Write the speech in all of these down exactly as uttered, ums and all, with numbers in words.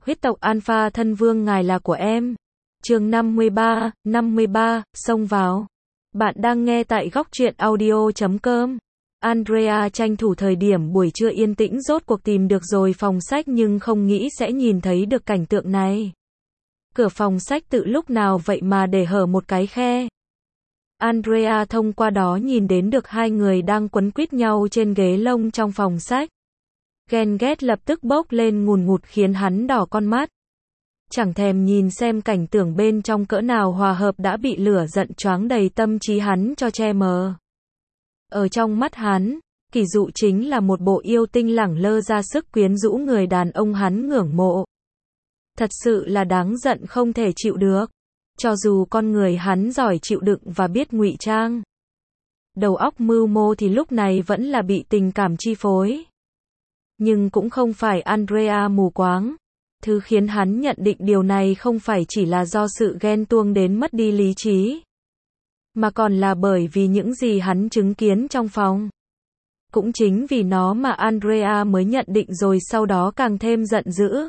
Huyết tộc Alpha thân vương ngài là của em. Chương năm mươi ba, năm mươi ba, xông vào. Bạn đang nghe tại góc truyện audio chấm com. Andrea tranh thủ thời điểm buổi trưa yên tĩnh rốt cuộc tìm được rồi phòng sách nhưng không nghĩ sẽ nhìn thấy được cảnh tượng này. Cửa phòng sách tự lúc nào vậy mà để hở một cái khe. Andrea thông qua đó nhìn đến được hai người đang quấn quýt nhau trên ghế lông trong phòng sách. Ghen ghét lập tức bốc lên ngùn ngụt khiến hắn đỏ con mắt. Chẳng thèm nhìn xem cảnh tượng bên trong cỡ nào hòa hợp đã bị lửa giận choáng đầy tâm trí hắn cho che mờ. Ở trong mắt hắn, Kỷ Dụ chính là một bộ yêu tinh lẳng lơ ra sức quyến rũ người đàn ông hắn ngưỡng mộ. Thật sự là đáng giận không thể chịu được. Cho dù con người hắn giỏi chịu đựng và biết ngụy trang, đầu óc mưu mô thì lúc này vẫn là bị tình cảm chi phối. Nhưng cũng không phải Andrea mù quáng. Thứ khiến hắn nhận định điều này không phải chỉ là do sự ghen tuông đến mất đi lý trí, mà còn là bởi vì những gì hắn chứng kiến trong phòng. Cũng chính vì nó mà Andrea mới nhận định rồi sau đó càng thêm giận dữ.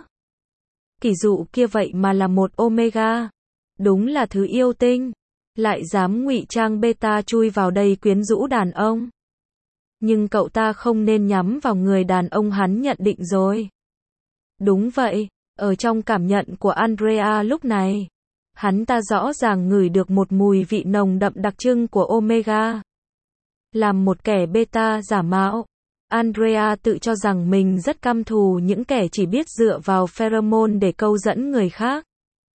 Kỷ Dụ kia vậy mà là một Omega. Đúng là thứ yêu tinh. Lại dám ngụy trang beta chui vào đây quyến rũ đàn ông. Nhưng cậu ta không nên nhắm vào người đàn ông hắn nhận định rồi. Đúng vậy, ở trong cảm nhận của Andrea lúc này, hắn ta rõ ràng ngửi được một mùi vị nồng đậm đặc trưng của Omega. Làm một kẻ beta giả mạo, Andrea tự cho rằng mình rất căm thù những kẻ chỉ biết dựa vào pheromone để câu dẫn người khác.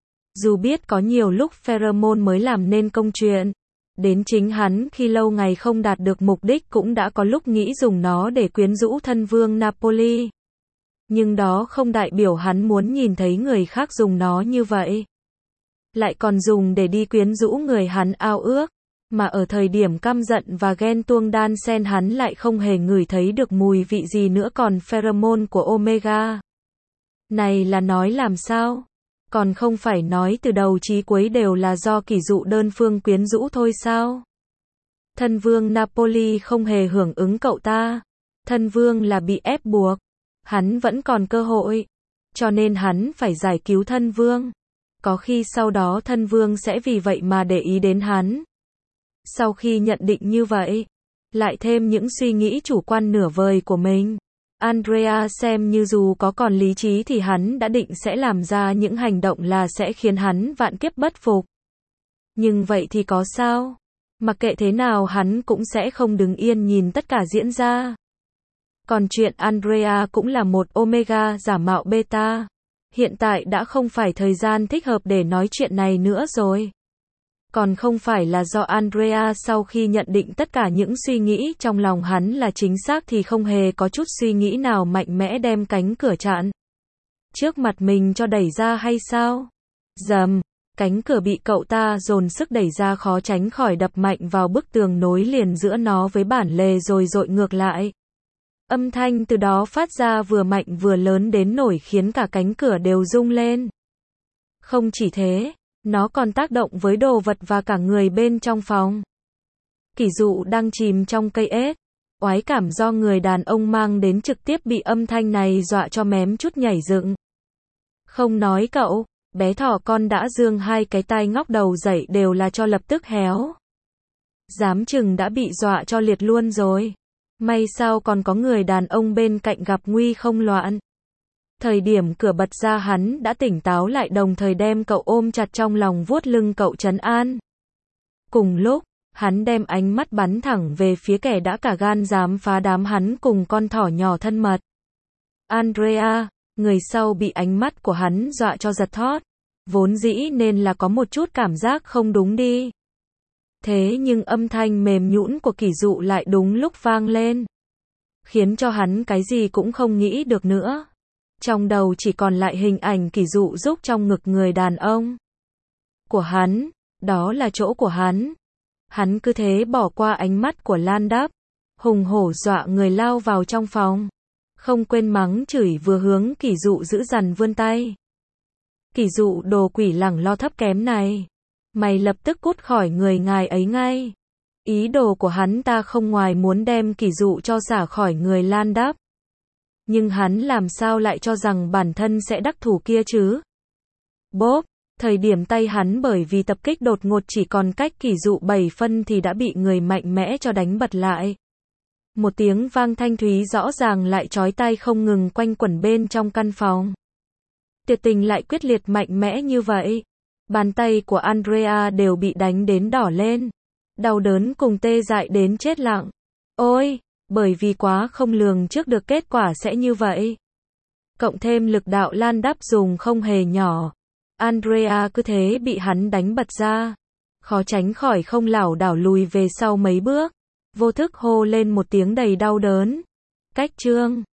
Dù biết có nhiều lúc pheromone mới làm nên công chuyện, đến chính hắn khi lâu ngày không đạt được mục đích cũng đã có lúc nghĩ dùng nó để quyến rũ thân vương Napoli. Nhưng đó không đại biểu hắn muốn nhìn thấy người khác dùng nó như vậy. Lại còn dùng để đi quyến rũ người hắn ao ước. Mà ở thời điểm căm giận và ghen tuông đan xen hắn lại không hề ngửi thấy được mùi vị gì nữa còn pheromone của Omega. Này là nói làm sao? Còn không phải nói từ đầu chí cuối đều là do Kỷ Dụ đơn phương quyến rũ thôi sao? Thân vương Napoli không hề hưởng ứng cậu ta. Thân vương là bị ép buộc. Hắn vẫn còn cơ hội. Cho nên hắn phải giải cứu thân vương. Có khi sau đó thân vương sẽ vì vậy mà để ý đến hắn. Sau khi nhận định như vậy, lại thêm những suy nghĩ chủ quan nửa vời của mình, Andrea xem như dù có còn lý trí thì hắn đã định sẽ làm ra những hành động là sẽ khiến hắn vạn kiếp bất phục. Nhưng vậy thì có sao? Mặc kệ thế nào hắn cũng sẽ không đứng yên nhìn tất cả diễn ra. Còn chuyện Andrea cũng là một Omega giả mạo beta. Hiện tại đã không phải thời gian thích hợp để nói chuyện này nữa rồi. Còn không phải là do Andrea sau khi nhận định tất cả những suy nghĩ trong lòng hắn là chính xác thì không hề có chút suy nghĩ nào mạnh mẽ đem cánh cửa chặn trước mặt mình cho đẩy ra hay sao? Dầm, cánh cửa bị cậu ta dồn sức đẩy ra khó tránh khỏi đập mạnh vào bức tường nối liền giữa nó với bản lề rồi dội ngược lại. Âm thanh từ đó phát ra vừa mạnh vừa lớn đến nỗi khiến cả cánh cửa đều rung lên. Không chỉ thế, nó còn tác động với đồ vật và cả người bên trong phòng. Kỷ Dụ đang chìm trong cây ếch. Oái cảm do người đàn ông mang đến trực tiếp bị âm thanh này dọa cho mém chút nhảy dựng. Không nói cậu, bé thỏ con đã dương hai cái tai ngóc đầu dậy đều là cho lập tức héo. Dám chừng đã bị dọa cho liệt luôn rồi. May sao còn có người đàn ông bên cạnh gặp nguy không loạn. Thời điểm cửa bật ra hắn đã tỉnh táo lại đồng thời đem cậu ôm chặt trong lòng vuốt lưng cậu trấn an. Cùng lúc, hắn đem ánh mắt bắn thẳng về phía kẻ đã cả gan dám phá đám hắn cùng con thỏ nhỏ thân mật. Andrea, người sau bị ánh mắt của hắn dọa cho giật thót. Vốn dĩ nên là có một chút cảm giác không đúng đi. Thế nhưng âm thanh mềm nhũn của Kỷ Dụ lại đúng lúc vang lên. Khiến cho hắn cái gì cũng không nghĩ được nữa. Trong đầu chỉ còn lại hình ảnh Kỷ Dụ rúc trong ngực người đàn ông của hắn, đó là chỗ của hắn. Hắn cứ thế bỏ qua ánh mắt của Lan Đáp, hùng hổ dọa người lao vào trong phòng. Không quên mắng chửi vừa hướng Kỷ Dụ dữ dằn vươn tay. Kỷ Dụ đồ quỷ lẳng lo thấp kém này. Mày lập tức cút khỏi người ngài ấy ngay. Ý đồ của hắn ta không ngoài muốn đem Kỷ Dụ cho xả khỏi người Lan Đáp. Nhưng hắn làm sao lại cho rằng bản thân sẽ đắc thủ kia chứ? Bốp, thời điểm tay hắn bởi vì tập kích đột ngột chỉ còn cách kỷ dụ bảy phân thì đã bị người mạnh mẽ cho đánh bật lại. Một tiếng vang thanh thúy rõ ràng lại chói tai không ngừng quanh quẩn bên trong căn phòng. Tuyệt tình lại quyết liệt mạnh mẽ như vậy. Bàn tay của Andrea đều bị đánh đến đỏ lên. Đau đớn cùng tê dại đến chết lặng. Ôi, bởi vì quá không lường trước được kết quả sẽ như vậy. Cộng thêm lực đạo lan đắp dùng không hề nhỏ. Andrea cứ thế bị hắn đánh bật ra. Khó tránh khỏi không lảo đảo lùi về sau mấy bước. Vô thức hô lên một tiếng đầy đau đớn. Cách chương